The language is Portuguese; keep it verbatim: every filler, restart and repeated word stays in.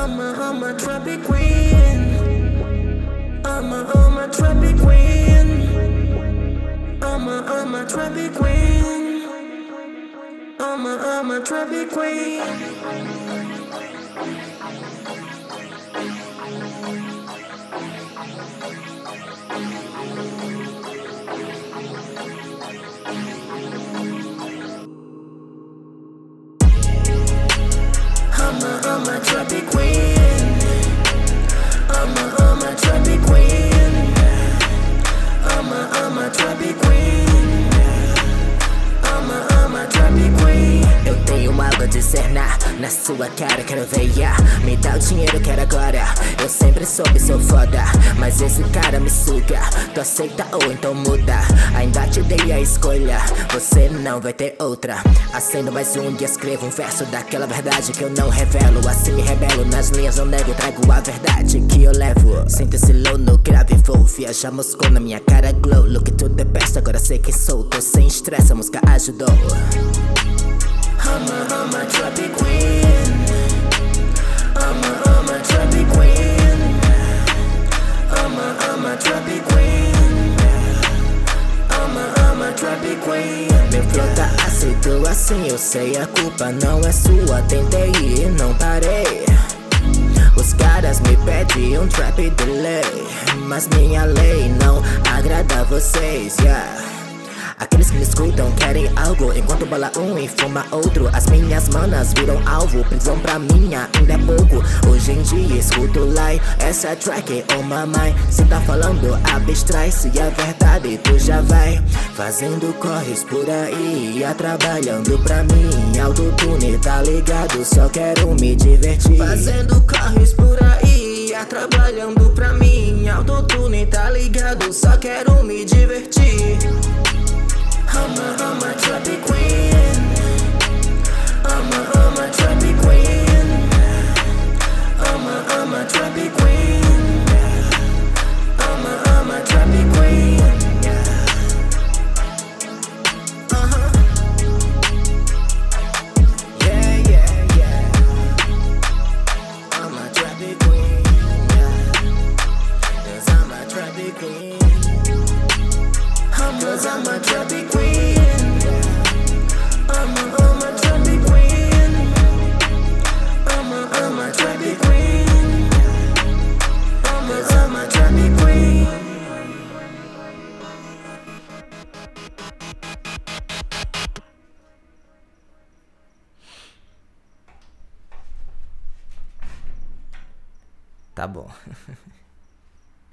I'm a, I'm a trapper queen. I'm a, I'm a trapper queen. I'm a, I'm a trapper queen. I'm a, I'm a trapper queen. I'm a, I'm a trappy queen. I'm a, I'm a trappy queen. I'm a, I'm a trappy queen. I'm a, I'm a trappy queen. Eu tenho algo a dizer na, na sua cara, quero ver, yeah. Me dá o dinheiro, quero agora. Eu sempre soube, sou foda, mas esse cara me suga. Tu aceita ou então muda, ainda te dei a escolha. Você não vai ter outra. Acendo mais um e escrevo um verso daquela verdade que eu não revelo. Assim me rebelo, nas linhas não nego, trago a verdade que eu levo. Sinto esse low no grave, vou viajar Moscou na minha cara glow. Look to the best, agora sei quem sou. Tô sem estresse, a música ajudou. I'm a, I'm a trappy queen. I'm a, I'm a trappy queen. I'm a, I'm a trappy queen. I'm a, I'm a trappy queen. Me flota ácido assim, eu sei a culpa não é sua. Tentei e não parei. Os caras me pedem um trap delay, mas minha lei não agrada a vocês, yeah. Aqueles que me escutam querem algo, enquanto bala um e fuma outro. As minhas manas viram alvo, prisão pra mim ainda é pouco. Hoje em dia escuto lie, essa track oh mamãe. Se tá falando abstrai, se é verdade tu já vai fazendo corres por aí, ia trabalhando pra mim. Autotune tá ligado, só quero me divertir. Fazendo corres por aí, ia trabalhando pra mim. Autotune tá ligado, só quero me divertir. I'm a, I'm a trappy queen. I'm a, I'm a trappy queen. I'm a, I'm a trappy queen. I'm a, I'm a trappy queen. Uh-huh. Yeah, yeah, yeah. I'm a trappy queen, yeah. 'Cause I'm a trappy queen. Cause I'm a trappy queen. I'm a, I'm a trappy queen. I'm a, I'm a trappy queen. I'm a, I'm a trappy queen. Tá bom.